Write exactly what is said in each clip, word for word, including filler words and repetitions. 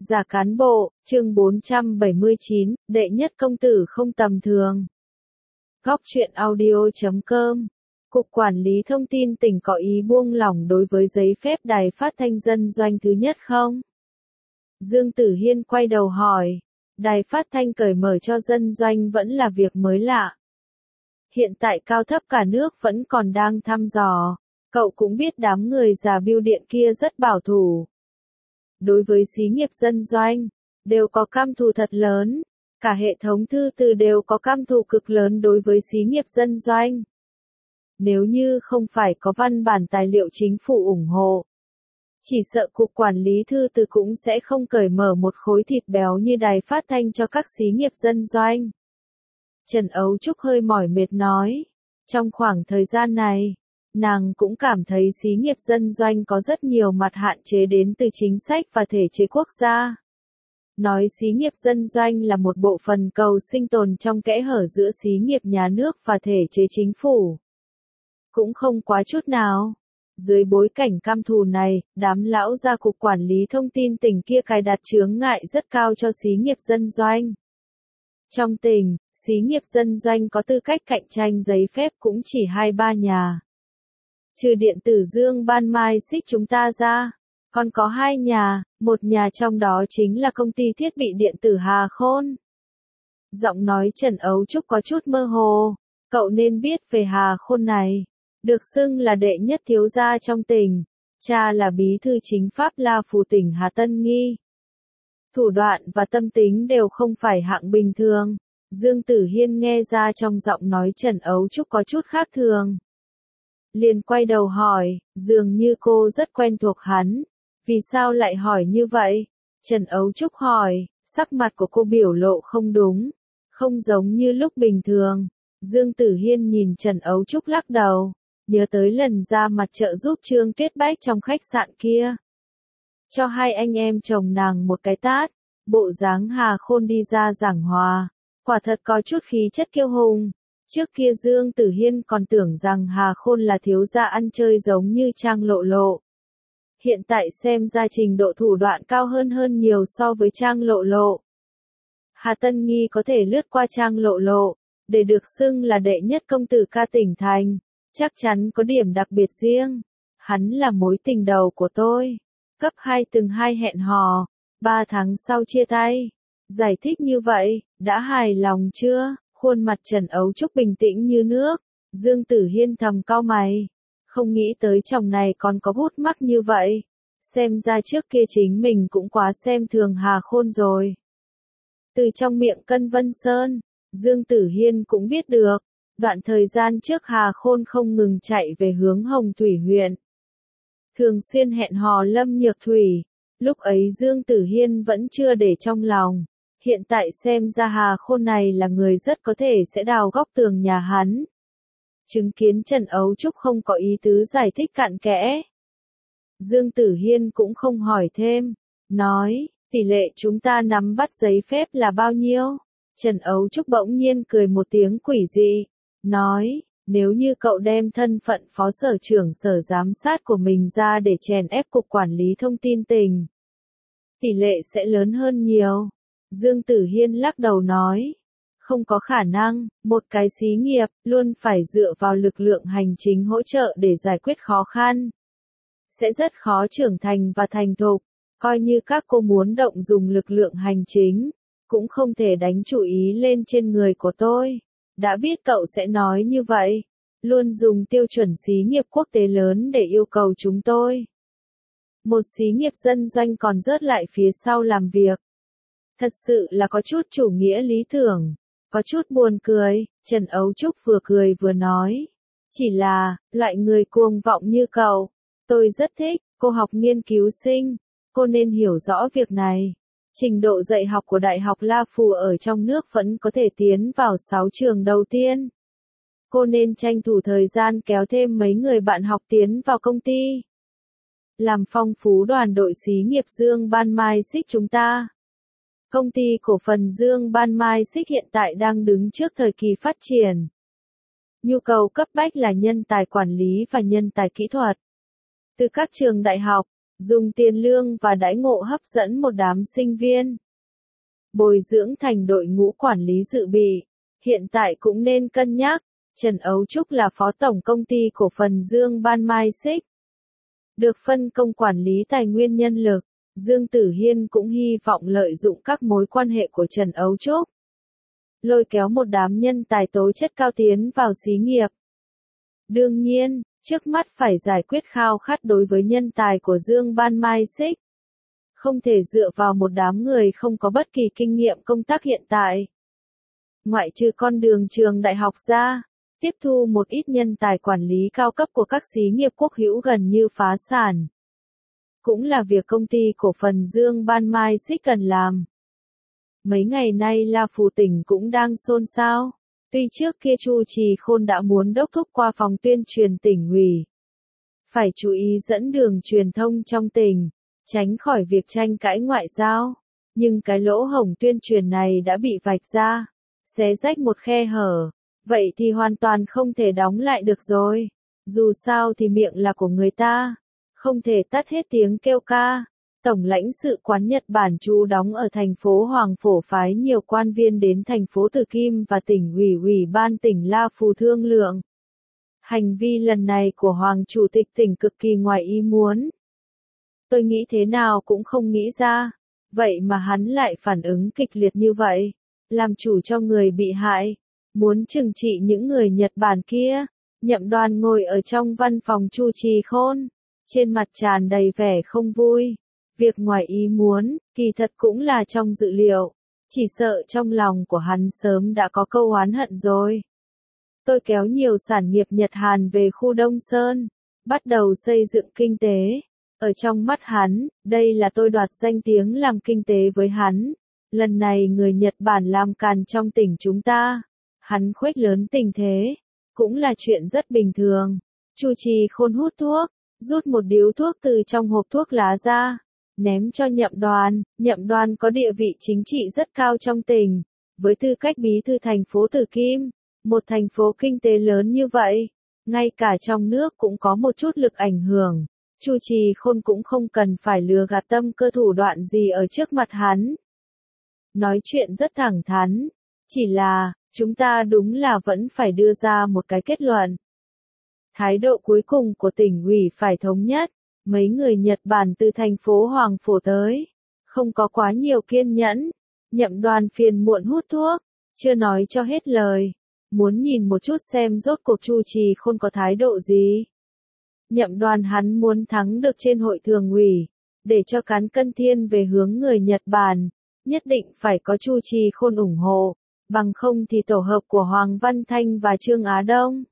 Giả cán bộ, chương bốn trăm bảy mươi chín, đệ nhất công tử không tầm thường. Góc truyện audio chấm com. Cục Quản lý Thông tin tỉnh có ý buông lỏng đối với giấy phép đài phát thanh dân doanh thứ nhất không? Dương Tử Hiên quay đầu hỏi. Đài phát thanh cởi mở cho dân doanh vẫn là việc mới lạ. Hiện tại cao thấp cả nước vẫn còn đang thăm dò. Cậu cũng biết đám người già bưu điện kia rất bảo thủ. Đối với xí nghiệp dân doanh, đều có căm thù thật lớn. Cả hệ thống thư từ đều có căm thù cực lớn đối với xí nghiệp dân doanh. Nếu như không phải có văn bản tài liệu chính phủ ủng hộ, chỉ sợ Cục Quản lý Thư từ cũng sẽ không cởi mở một khối thịt béo như đài phát thanh cho các xí nghiệp dân doanh. Trần Ấu Trúc hơi mỏi mệt nói. Trong khoảng thời gian này, nàng cũng cảm thấy xí nghiệp dân doanh có rất nhiều mặt hạn chế đến từ chính sách và thể chế quốc gia. Nói xí nghiệp dân doanh là một bộ phận cầu sinh tồn trong kẽ hở giữa xí nghiệp nhà nước và thể chế chính phủ. Cũng không quá chút nào. Dưới bối cảnh căm thù này, đám lão gia Cục Quản lý Thông tin tỉnh kia cài đặt chướng ngại rất cao cho xí nghiệp dân doanh. Trong tỉnh, xí nghiệp dân doanh có tư cách cạnh tranh giấy phép cũng chỉ hai ba nhà. Trừ điện tử Dương Ban Mai xích chúng ta ra, còn có hai nhà, một nhà trong đó chính là công ty thiết bị điện tử Hà Khôn. Giọng nói Trần Ấu Trúc có chút mơ hồ, cậu nên biết về Hà Khôn này. Được xưng là đệ nhất thiếu gia trong tỉnh, cha là bí thư chính pháp La Phù tỉnh Hà Tân Nghi. Thủ đoạn và tâm tính đều không phải hạng bình thường. Dương Tử Hiên nghe ra trong giọng nói Trần Ấu Trúc có chút khác thường. Liền quay đầu hỏi, dường như cô rất quen thuộc hắn. Vì sao lại hỏi như vậy? Trần Ấu Trúc hỏi, sắc mặt của cô biểu lộ không đúng, không giống như lúc bình thường. Dương Tử Hiên nhìn Trần Ấu Trúc lắc đầu, nhớ tới lần ra mặt trợ giúp Trương Tuyết Bách trong khách sạn kia. Cho hai anh em chồng nàng một cái tát, bộ dáng Hà Khôn đi ra giảng hòa, quả thật có chút khí chất kiêu hùng. Trước kia Dương Tử Hiên còn tưởng rằng Hà Khôn là thiếu gia ăn chơi giống như Trang Lộ Lộ. Hiện tại xem ra trình độ thủ đoạn cao hơn hơn nhiều so với Trang Lộ Lộ. Hà Tân Nghi có thể lướt qua Trang Lộ Lộ, để được xưng là đệ nhất công tử ca tỉnh thành, chắc chắn có điểm đặc biệt riêng. Hắn là mối tình đầu của tôi. Cấp hai từng hai hẹn hò, ba tháng sau chia tay. Giải thích như vậy, đã hài lòng chưa? Khuôn mặt Trần Ấu Trúc bình tĩnh như nước. Dương Tử Hiên thầm cau mày. Không nghĩ tới chồng này còn có bút mắc như vậy. Xem ra trước kia chính mình cũng quá xem thường Hà Khôn rồi. Từ trong miệng Cân Vân Sơn, Dương Tử Hiên cũng biết được. Đoạn thời gian trước Hà Khôn không ngừng chạy về hướng Hồng Thủy huyện. Thường xuyên hẹn hò Lâm Nhược Thủy. Lúc ấy Dương Tử Hiên vẫn chưa để trong lòng. Hiện tại xem ra Hà Khôn này là người rất có thể sẽ đào góc tường nhà hắn. Chứng kiến Trần Ấu Trúc không có ý tứ giải thích cặn kẽ. Dương Tử Hiên cũng không hỏi thêm. Nói, tỷ lệ chúng ta nắm bắt giấy phép là bao nhiêu? Trần Ấu Trúc bỗng nhiên cười một tiếng quỷ dị. Nói, nếu như cậu đem thân phận phó sở trưởng sở giám sát của mình ra để chèn ép Cục Quản lý Thông tin tỉnh, tỷ lệ sẽ lớn hơn nhiều. Dương Tử Hiên lắc đầu nói, không có khả năng, một cái xí nghiệp luôn phải dựa vào lực lượng hành chính hỗ trợ để giải quyết khó khăn. Sẽ rất khó trưởng thành và thành thục, coi như các cô muốn động dùng lực lượng hành chính, cũng không thể đánh chủ ý lên trên người của tôi. Đã biết cậu sẽ nói như vậy, luôn dùng tiêu chuẩn xí nghiệp quốc tế lớn để yêu cầu chúng tôi. Một xí nghiệp dân doanh còn rớt lại phía sau làm việc. Thật sự là có chút chủ nghĩa lý tưởng, có chút buồn cười. Trần Ấu Trúc vừa cười vừa nói. Chỉ là, loại người cuồng vọng như cậu, tôi rất thích. Cô học nghiên cứu sinh, cô nên hiểu rõ việc này. Trình độ dạy học của Đại học La Phù ở trong nước vẫn có thể tiến vào sáu trường đầu tiên. Cô nên tranh thủ thời gian kéo thêm mấy người bạn học tiến vào công ty. Làm phong phú đoàn đội xí nghiệp Dương Ban Mai xích chúng ta. Công ty cổ phần Dương Ban Mai xích hiện tại đang đứng trước thời kỳ phát triển. Nhu cầu cấp bách là nhân tài quản lý và nhân tài kỹ thuật. Từ các trường đại học, dùng tiền lương và đãi ngộ hấp dẫn một đám sinh viên, bồi dưỡng thành đội ngũ quản lý dự bị. Hiện tại cũng nên cân nhắc, Trần Ấu Trúc là phó tổng công ty cổ phần Dương Ban Mai Xích, được phân công quản lý tài nguyên nhân lực. Dương Tử Hiên cũng hy vọng lợi dụng các mối quan hệ của Trần Ấu Trúc, lôi kéo một đám nhân tài tố chất cao tiến vào xí nghiệp. Đương nhiên, trước mắt phải giải quyết khao khát đối với nhân tài của Dương Ban Mai Xích. Không thể dựa vào một đám người không có bất kỳ kinh nghiệm công tác hiện tại. Ngoại trừ con đường trường đại học ra, tiếp thu một ít nhân tài quản lý cao cấp của các xí nghiệp quốc hữu gần như phá sản. Cũng là việc công ty cổ phần Dương Ban Mai Xích cần làm. Mấy ngày nay La Phù tỉnh cũng đang xôn xao. Tuy trước kia Chu Trì Khôn đã muốn đốc thúc qua phòng tuyên truyền tỉnh ủy, phải chú ý dẫn đường truyền thông trong tỉnh, tránh khỏi việc tranh cãi ngoại giao. Nhưng cái lỗ hổng tuyên truyền này đã bị vạch ra, xé rách một khe hở. Vậy thì hoàn toàn không thể đóng lại được rồi. Dù sao thì miệng là của người ta, không thể tắt hết tiếng kêu ca. Tổng lãnh sự quán Nhật Bản trú đóng ở thành phố Hoàng Phổ phái nhiều quan viên đến thành phố Từ Kim và tỉnh ủy ủy ban tỉnh La Phù thương lượng. Hành vi lần này của Hoàng Chủ tịch tỉnh cực kỳ ngoài ý muốn. Tôi nghĩ thế nào cũng không nghĩ ra, vậy mà hắn lại phản ứng kịch liệt như vậy, làm chủ cho người bị hại, muốn trừng trị những người Nhật Bản kia. Nhậm Đoan ngồi ở trong văn phòng Chu Trì Khôn, trên mặt tràn đầy vẻ không vui. Việc ngoài ý muốn, kỳ thật cũng là trong dự liệu, chỉ sợ trong lòng của hắn sớm đã có câu oán hận rồi. Tôi kéo nhiều sản nghiệp Nhật Hàn về khu Đông Sơn, bắt đầu xây dựng kinh tế. Ở trong mắt hắn, đây là tôi đoạt danh tiếng làm kinh tế với hắn. Lần này người Nhật Bản làm càn trong tỉnh chúng ta, hắn khuếch lớn tình thế, cũng là chuyện rất bình thường. Chu Trì Khôn hút thuốc, rút một điếu thuốc từ trong hộp thuốc lá ra, ném cho Nhậm Đoan. Nhậm Đoan có địa vị chính trị rất cao trong tỉnh, với tư cách bí thư thành phố Từ Kim, một thành phố kinh tế lớn như vậy, ngay cả trong nước cũng có một chút lực ảnh hưởng. Chu Trì Khôn cũng không cần phải lừa gạt tâm cơ thủ đoạn gì ở trước mặt hắn. Nói chuyện rất thẳng thắn, chỉ là, chúng ta đúng là vẫn phải đưa ra một cái kết luận. Thái độ cuối cùng của tỉnh ủy phải thống nhất. Mấy người Nhật Bản từ thành phố Hoàng Phổ tới, không có quá nhiều kiên nhẫn. Nhậm Đoan phiền muộn hút thuốc, chưa nói cho hết lời, muốn nhìn một chút xem rốt cuộc Chu Trì Khôn có thái độ gì. Nhậm Đoan hắn muốn thắng được trên hội thường ủy, để cho cán cân thiên về hướng người Nhật Bản, nhất định phải có Chu Trì Khôn ủng hộ, bằng không thì tổ hợp của Hoàng Văn Thanh và Trương Á Đông,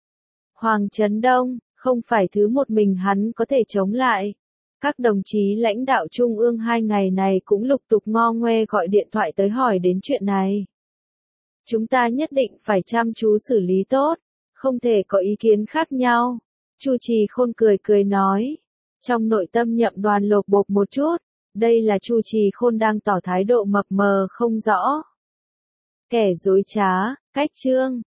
Hoàng Trấn Đông, không phải thứ một mình hắn có thể chống lại. Các đồng chí lãnh đạo trung ương hai ngày này cũng lục tục ngo ngoe gọi điện thoại tới hỏi đến chuyện này. Chúng ta nhất định phải chăm chú xử lý tốt, không thể có ý kiến khác nhau. Chu Trì Khôn cười cười nói. Trong nội tâm Nhậm Đoan lột bột một chút, đây là Chu Trì Khôn đang tỏ thái độ mập mờ không rõ. Kẻ dối trá, cách trương.